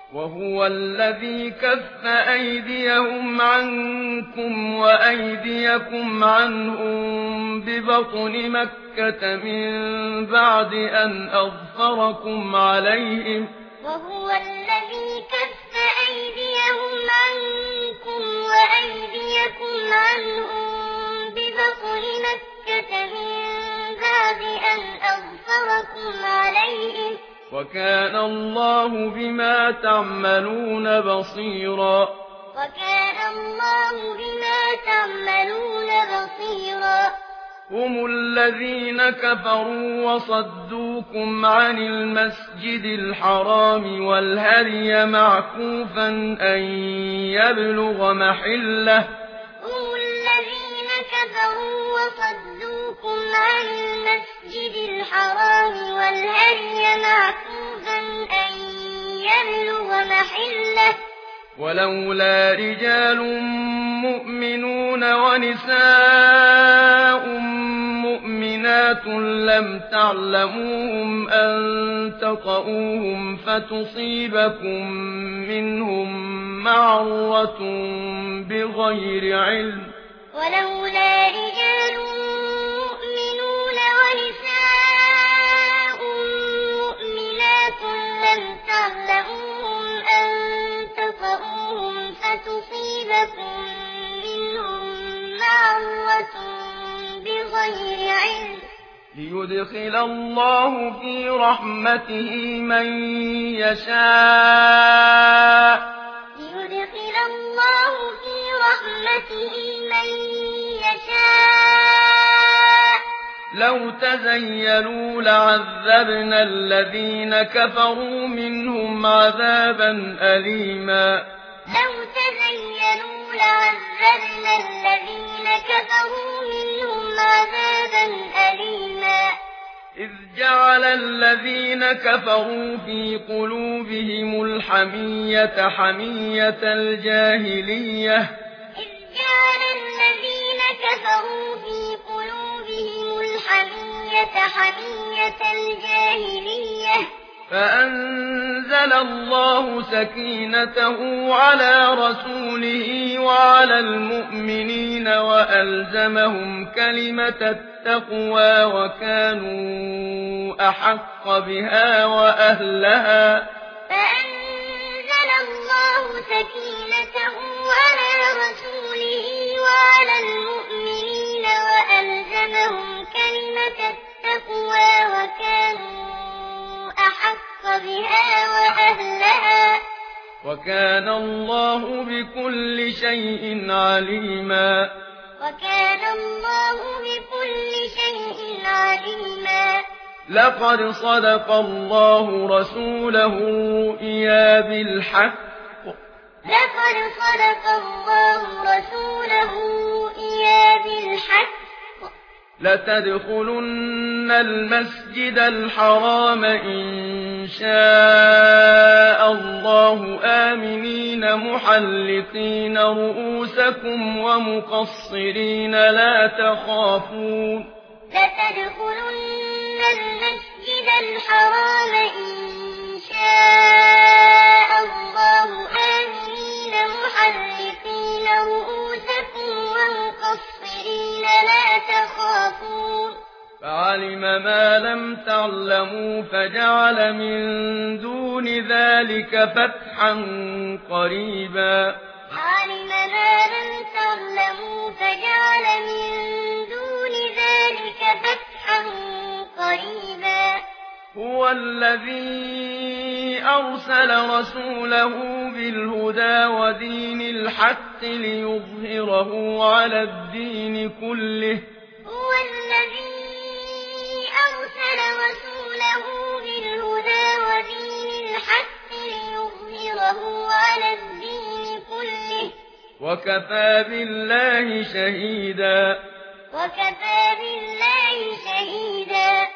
وهو الذي كف أيديهم عنكم وأيديكم عنهم ببطن مكة من بعد أن أظفركم عليهم وهو الذي كف أيديهم عنكم وأيديكم عنهم ببطن مكة من بعد أن أظفركم عليهم وكان الله بما تعملون بصيرا وكان الله بما تعملون بصيرا هم الذين كفروا وصدوكم عن المسجد الحرام والهدي معكوفا أن يبلغ محله هم الذين كفروا وصدوكم عن المسجد الحرام والهدي معكوفا أن يبلغ محله ولولا رجال مؤمنون ونساء مؤمنات لم تعلموهم أن تطؤوهم فتصيبكم منهم معرة بغير علم ولولا رجال مؤمنون ونساء مؤمنات لم تعلموهم أن تطؤوهم فتصيبكم منهم معرة بغير علم ليدخل الله في رحمته من يشاء ليدخل الله في رحمته من يشاء لو تزينوا لعذبنا الذين كفروا منهم عذابا أليما لو تزينوا لعذبنا الذين كفروا منهم عذابا أليما إذ جعل الذين كفروا في قلوبهم الحمية حمية الجاهلية إذ جعل الذين كفروا في قلوبهم الحمية حمية الجاهلية فأنزل الله سكينته على رسوله وعلى المؤمنين وألزمهم كلمة التقوى وكانوا أحق بها وأهلها فأنزل الله سكينته على رسوله وعلى المؤمنين وألزمهم كلمة التقوى وكانوا أحق بها وأهلها وكان الله بكل شيء عليما وكان الله بكل شيء عليما لقد صدق الله رسوله الرؤيا بالحق لقد صدق الله رسوله الرؤيا بالحق لتدخلن المسجد الحرام إن شاء الله آمنين محلقين رؤوسكم ومقصرين لا تخافون لتدخلن المسجد الحرام إن شاء الله آمنين محلقين رؤوسكم ومقصرين لا تخافون فعلم ما لم تعلموا فجعل من دون ذلك فتحا قريبا علم ما لم تعلموا فجعل من دون ذلك فتحا قريبا هو الذي أرسل رسوله بالهدى ودين الحق ليظهره على الدين كله هو الذي أرسل رسوله بالهدى ودين الحق ليظهره على الدين كله وكفى بالله شهيدا وكفى بالله شهيدا